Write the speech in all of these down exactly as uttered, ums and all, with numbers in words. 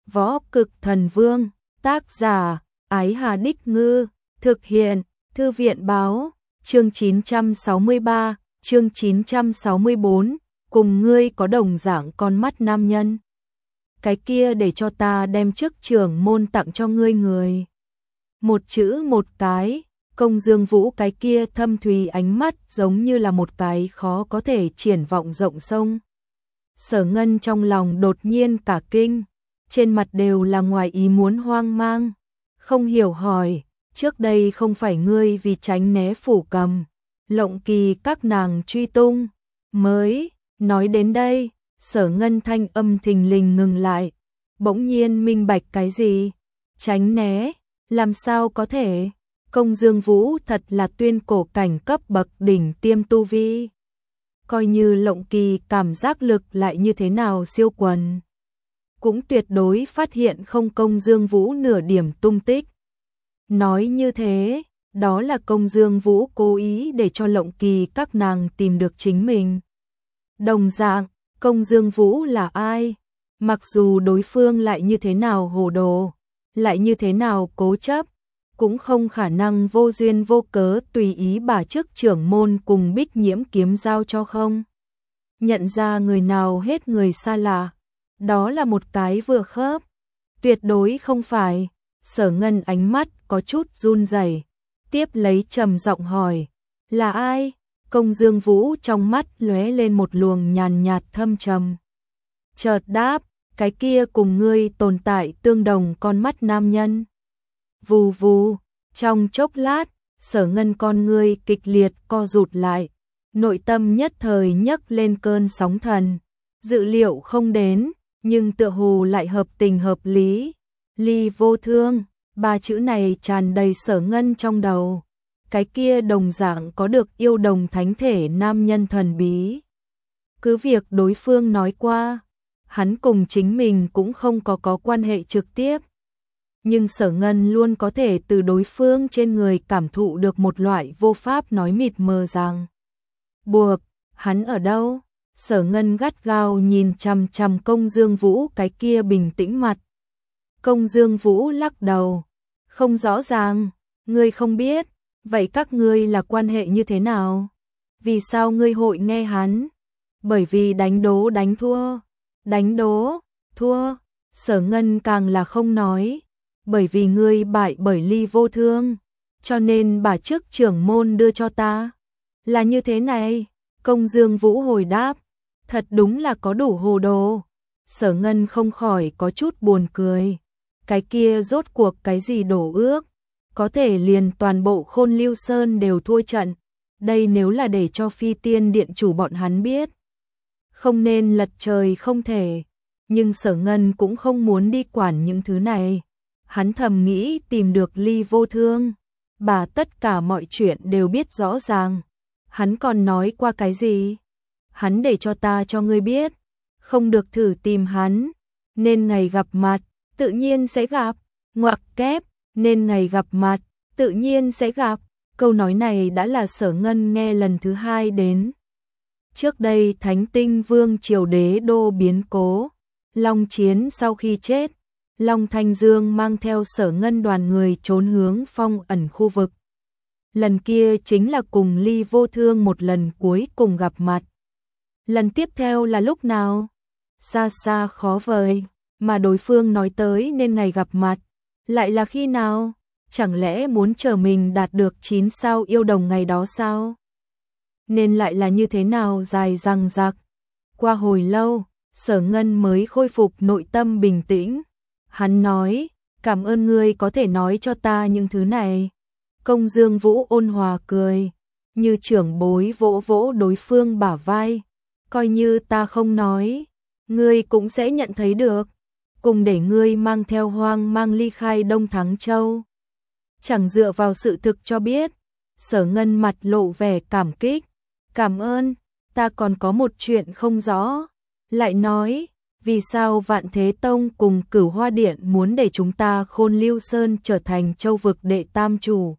Võ Cực Thần Vương, tác giả, Ái Hà Đích Ngư, thực hiện, Thư viện Báo, chương chín trăm sáu mươi ba, chương chín trăm sáu mươi bốn, cùng ngươi có đồng dạng con mắt nam nhân. Cái kia để cho ta đem chức trưởng môn tặng cho ngươi người. Một chữ một cái, Công Dương Vũ cái kia thâm thúy ánh mắt giống như là một cái khó có thể triển vọng rộng sông. Sở Ngân trong lòng đột nhiên cả kinh, trên mặt đều là ngoài ý muốn hoang mang, không hiểu hỏi, trước đây không phải ngươi vì tránh né Phủ Cầm, Lộng Kỳ các nàng truy tung, mới, nói đến đây, Sở Ngân thanh âm thình lình ngừng lại, bỗng nhiên minh bạch cái gì, tránh né, làm sao có thể, Công Dương Vũ thật là tuyên cổ cảnh cấp bậc đỉnh tiêm tu vi. Coi như Lộng Kỳ cảm giác lực lại như thế nào siêu quần, cũng tuyệt đối phát hiện không Công Dương Vũ nửa điểm tung tích. Nói như thế, đó là Công Dương Vũ cố ý để cho Lộng Kỳ các nàng tìm được chính mình. Đồng dạng, Công Dương Vũ là ai? Mặc dù đối phương lại như thế nào hồ đồ, lại như thế nào cố chấp, cũng không khả năng vô duyên vô cớ tùy ý bà chức trưởng môn cùng Bích Nhiễm kiếm giao cho không. Nhận ra người nào hết người xa lạ, đó là một cái vừa khớp, tuyệt đối không phải. Sở Ngân ánh mắt có chút run rẩy, tiếp lấy trầm giọng hỏi, là ai? Công Dương Vũ trong mắt lóe lên một luồng nhàn nhạt thâm trầm. Chợt đáp, cái kia cùng ngươi tồn tại tương đồng con mắt nam nhân. Vù vù, trong chốc lát, Sở Ngân con ngươi kịch liệt co rụt lại, nội tâm nhất thời nhấc lên cơn sóng thần, dự liệu không đến, nhưng tựa hồ lại hợp tình hợp lý. Ly Vô Thương, ba chữ này tràn đầy Sở Ngân trong đầu, cái kia đồng dạng có được yêu đồng thánh thể nam nhân thần bí. Cứ việc đối phương nói qua, hắn cùng chính mình cũng không có có quan hệ trực tiếp, nhưng Sở Ngân luôn có thể từ đối phương trên người cảm thụ được một loại vô pháp nói mịt mờ rằng buộc, hắn ở đâu? Sở Ngân gắt gao nhìn chằm chằm Công Dương Vũ cái kia bình tĩnh mặt. Công Dương Vũ lắc đầu, không rõ ràng, ngươi không biết, vậy các ngươi là quan hệ như thế nào? Vì sao ngươi hội nghe hắn? Bởi vì đánh đố đánh thua, đánh đố, thua, Sở Ngân càng là không nói, bởi vì ngươi bại bởi Ly Vô Thương, cho nên bà chức trưởng môn đưa cho ta. Là như thế này, Công Dương Vũ hồi đáp, thật đúng là có đủ hồ đồ. Sở Ngân không khỏi có chút buồn cười, cái kia rốt cuộc cái gì đổ ước, có thể liền toàn bộ Khôn Lưu Sơn đều thua trận, đây nếu là để cho Phi Tiên Điện chủ bọn hắn biết, không nên lật trời không thể, nhưng Sở Ngân cũng không muốn đi quản những thứ này. Hắn thầm nghĩ tìm được Ly Vô Thương, bà tất cả mọi chuyện đều biết rõ ràng. Hắn còn nói qua cái gì? Hắn để cho ta cho ngươi biết, không được thử tìm hắn, nên ngày gặp mặt, tự nhiên sẽ gặp, ngoặc kép, nên ngày gặp mặt, tự nhiên sẽ gặp. Câu nói này đã là Sở Ngân nghe lần thứ hai đến. Trước đây Thánh Tinh Vương triều đế đô biến cố, Long Chiến sau khi chết, Long Thanh Dương mang theo Sở Ngân đoàn người trốn hướng phong ẩn khu vực. Lần kia chính là cùng Ly Vô Thương một lần cuối cùng gặp mặt. Lần tiếp theo là lúc nào? Xa xa khó vời, mà đối phương nói tới nên ngày gặp mặt, lại là khi nào? Chẳng lẽ muốn chờ mình đạt được chín sao yêu đồng ngày đó sao? Nên lại là như thế nào dài dằng dặc? Qua hồi lâu, Sở Ngân mới khôi phục nội tâm bình tĩnh. Hắn nói, cảm ơn ngươi có thể nói cho ta những thứ này. Công Dương Vũ ôn hòa cười, như trưởng bối vỗ vỗ đối phương bả vai. Coi như ta không nói, ngươi cũng sẽ nhận thấy được. Cùng để ngươi mang theo hoang mang ly khai Đông Thắng Châu. Chẳng dựa vào sự thực cho biết. Sở Ngân mặt lộ vẻ cảm kích. Cảm ơn, ta còn có một chuyện không rõ. Lại nói, vì sao Vạn Thế Tông cùng Cửu Hoa Điện muốn để chúng ta Khôn Lưu Sơn trở thành châu vực đệ tam chủ?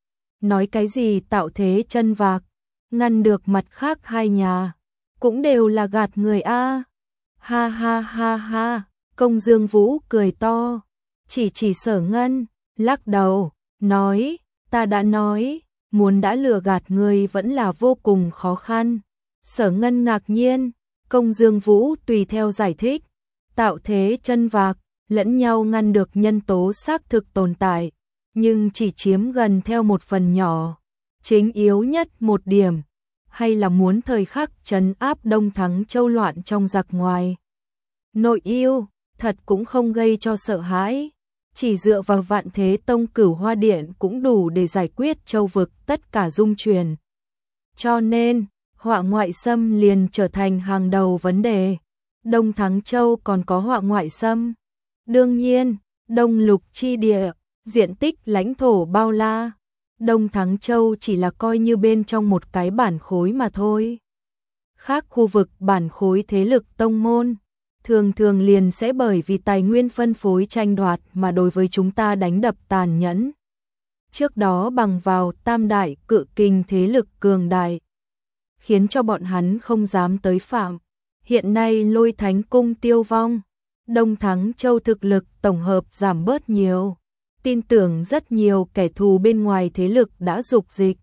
Nói cái gì tạo thế chân vạc, ngăn được mặt khác hai nhà, cũng đều là gạt người a. Ha ha ha ha, Công Dương Vũ cười to, chỉ chỉ Sở Ngân, lắc đầu, nói, ta đã nói, muốn đã lừa gạt người vẫn là vô cùng khó khăn. Sở Ngân ngạc nhiên, Công Dương Vũ tùy theo giải thích, tạo thế chân vạc, lẫn nhau ngăn được nhân tố xác thực tồn tại, nhưng chỉ chiếm gần theo một phần nhỏ, chính yếu nhất một điểm, hay là muốn thời khắc trấn áp Đông Thắng Châu loạn trong giặc ngoài. Nội yêu, thật cũng không gây cho sợ hãi, chỉ dựa vào Vạn Thế Tông Cửu Hoa Điện cũng đủ để giải quyết châu vực tất cả dung truyền. Cho nên, họa ngoại xâm liền trở thành hàng đầu vấn đề. Đông Thắng Châu còn có họa ngoại xâm. Đương nhiên, Đông Lục chi địa, diện tích lãnh thổ bao la. Đông Thắng Châu chỉ là coi như bên trong một cái bản khối mà thôi. Khác khu vực bản khối thế lực tông môn, thường thường liền sẽ bởi vì tài nguyên phân phối tranh đoạt mà đối với chúng ta đánh đập tàn nhẫn. Trước đó bằng vào tam đại cự kình thế lực cường đại, khiến cho bọn hắn không dám tới phạm. Hiện nay Lôi Thánh Cung tiêu vong, Đông Thắng Châu thực lực tổng hợp giảm bớt nhiều, tin tưởng rất nhiều kẻ thù bên ngoài thế lực đã dục dịch.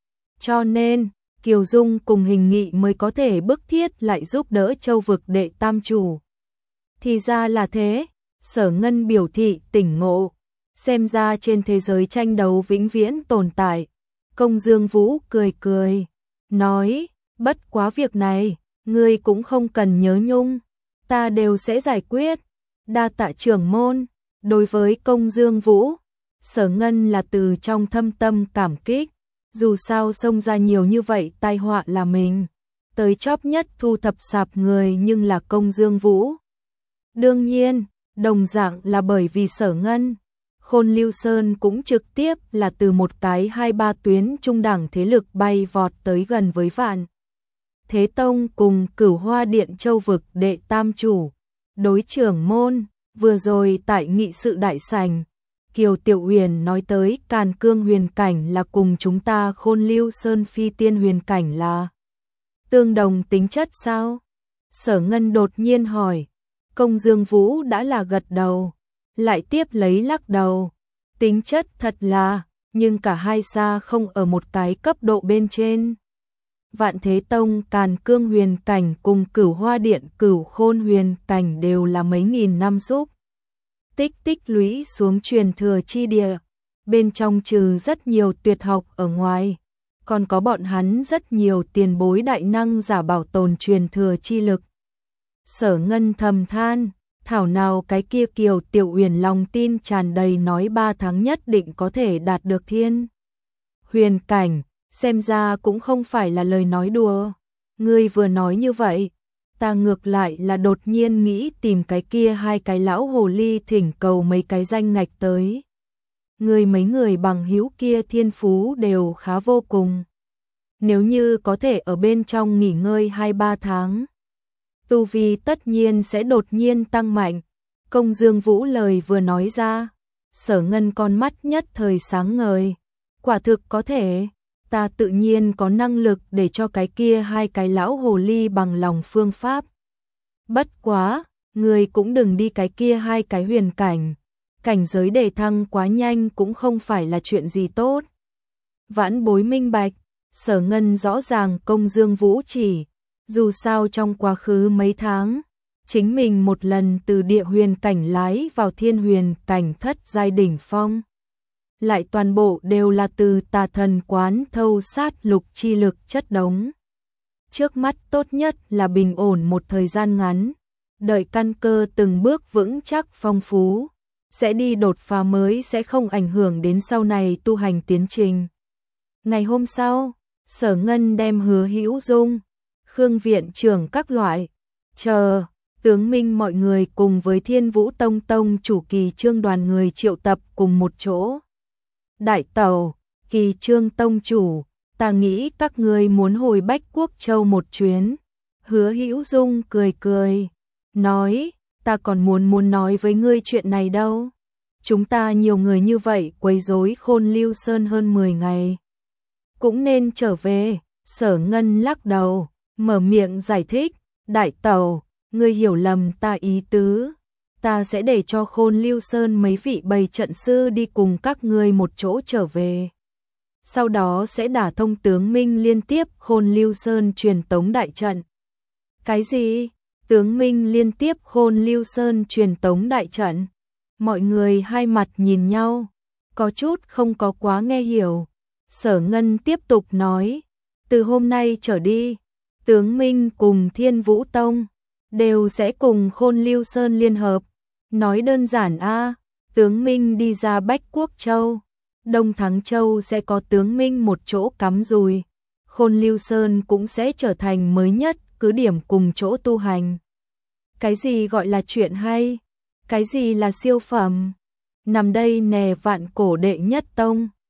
Cho nên, Kiều Dung cùng Hình Nghị mới có thể bức thiết lại giúp đỡ châu vực đệ tam chủ. Thì ra là thế, Sở Ngân biểu thị tỉnh ngộ, xem ra trên thế giới tranh đấu vĩnh viễn tồn tại. Công Dương Vũ cười cười, nói, bất quá việc này, ngươi cũng không cần nhớ nhung, ta đều sẽ giải quyết. Đa tạ trưởng môn. Đối với Công Dương Vũ, Sở Ngân là từ trong thâm tâm cảm kích, dù sao xông ra nhiều như vậy tai họa là mình, tới chóp nhất thu thập sạp người nhưng là Công Dương Vũ. Đương nhiên, đồng dạng là bởi vì Sở Ngân, Khôn Lưu Sơn cũng trực tiếp là từ một cái hai ba tuyến trung đẳng thế lực bay vọt tới gần với Vạn Thế Tông cùng Cửu Hoa Điện châu vực đệ tam chủ. Đối trưởng môn, vừa rồi tại nghị sự đại sảnh, Kiều Tiểu Huyền nói tới Càn Cương huyền cảnh là cùng chúng ta Khôn Lưu Sơn phi tiên huyền cảnh là tương đồng tính chất sao? Sở Ngân đột nhiên hỏi. Công Dương Vũ đã là gật đầu, lại tiếp lấy lắc đầu. Tính chất thật là, nhưng cả hai xa không ở một cái cấp độ bên trên. Vạn Thế Tông Càn Cương huyền cảnh cùng Cửu Hoa Điện Cửu Khôn huyền cảnh đều là mấy nghìn năm xúc tích tích lũy xuống truyền thừa chi địa, bên trong trừ rất nhiều tuyệt học ở ngoài, còn có bọn hắn rất nhiều tiền bối đại năng giả bảo tồn truyền thừa chi lực. Sở Ngân thầm than, thảo nào cái kia Kiều Tiểu Huyền lòng tin tràn đầy nói ba tháng nhất định có thể đạt được thiên huyền cảnh, xem ra cũng không phải là lời nói đùa. Ngươi vừa nói như vậy, ta ngược lại là đột nhiên nghĩ tìm cái kia hai cái lão hồ ly thỉnh cầu mấy cái danh ngạch tới. Ngươi mấy người bằng hữu kia thiên phú đều khá vô cùng. Nếu như có thể ở bên trong nghỉ ngơi hai ba tháng, tu vi tất nhiên sẽ đột nhiên tăng mạnh. Công Dương Vũ lời vừa nói ra, Sở Ngân con mắt nhất thời sáng ngời. Quả thực có thể, ta tự nhiên có năng lực để cho cái kia hai cái lão hồ ly bằng lòng phương pháp. Bất quá, người cũng đừng đi cái kia hai cái huyền cảnh, cảnh giới đề thăng quá nhanh cũng không phải là chuyện gì tốt. Vãn bối minh bạch, Sở Ngân rõ ràng Công Dương Vũ chỉ, dù sao trong quá khứ mấy tháng, chính mình một lần từ địa huyền cảnh lái vào thiên huyền cảnh thất giai đỉnh phong. Lại toàn bộ đều là từ Tà Thần quán thâu sát lục chi lực chất đống. Trước mắt tốt nhất là bình ổn một thời gian ngắn, đợi căn cơ từng bước vững chắc phong phú, sẽ đi đột phá mới sẽ không ảnh hưởng đến sau này tu hành tiến trình. Ngày hôm sau, Sở Ngân đem Hứa Hữu Dung, Khương viện trưởng các loại, chờ, tướng minh mọi người cùng với Thiên Vũ Tông Tông chủ Kỳ Trương đoàn người triệu tập cùng một chỗ. Đại tẩu, Kỳ Trương tông chủ, ta nghĩ các ngươi muốn hồi Bách Quốc Châu một chuyến. Hứa Hữu Dung cười cười, nói, ta còn muốn muốn nói với ngươi chuyện này đâu. Chúng ta nhiều người như vậy quấy rối Khôn Lưu Sơn hơn mười ngày. Cũng nên trở về. Sở Ngân lắc đầu, mở miệng giải thích, đại tẩu, ngươi hiểu lầm ta ý tứ. ta sẽ để cho Khôn Lưu Sơn mấy vị bày trận sư đi cùng các ngươi một chỗ trở về. Sau đó sẽ đả thông tướng Minh liên tiếp Khôn Lưu Sơn truyền tống đại trận. Cái gì? Tướng Minh liên tiếp Khôn Lưu Sơn truyền tống đại trận? Mọi người hai mặt nhìn nhau, có chút không có quá nghe hiểu. Sở Ngân tiếp tục nói, từ hôm nay trở đi, tướng Minh cùng Thiên Vũ Tông đều sẽ cùng Khôn Lưu Sơn liên hợp. Nói đơn giản a, tướng Minh đi ra Bách Quốc Châu, Đông Thắng Châu sẽ có tướng Minh một chỗ cắm rùi, Khôn Lưu Sơn cũng sẽ trở thành mới nhất cứ điểm cùng chỗ tu hành. Cái gì gọi là chuyện hay? Cái gì là siêu phẩm? Nằm đây nè vạn cổ đệ nhất tông.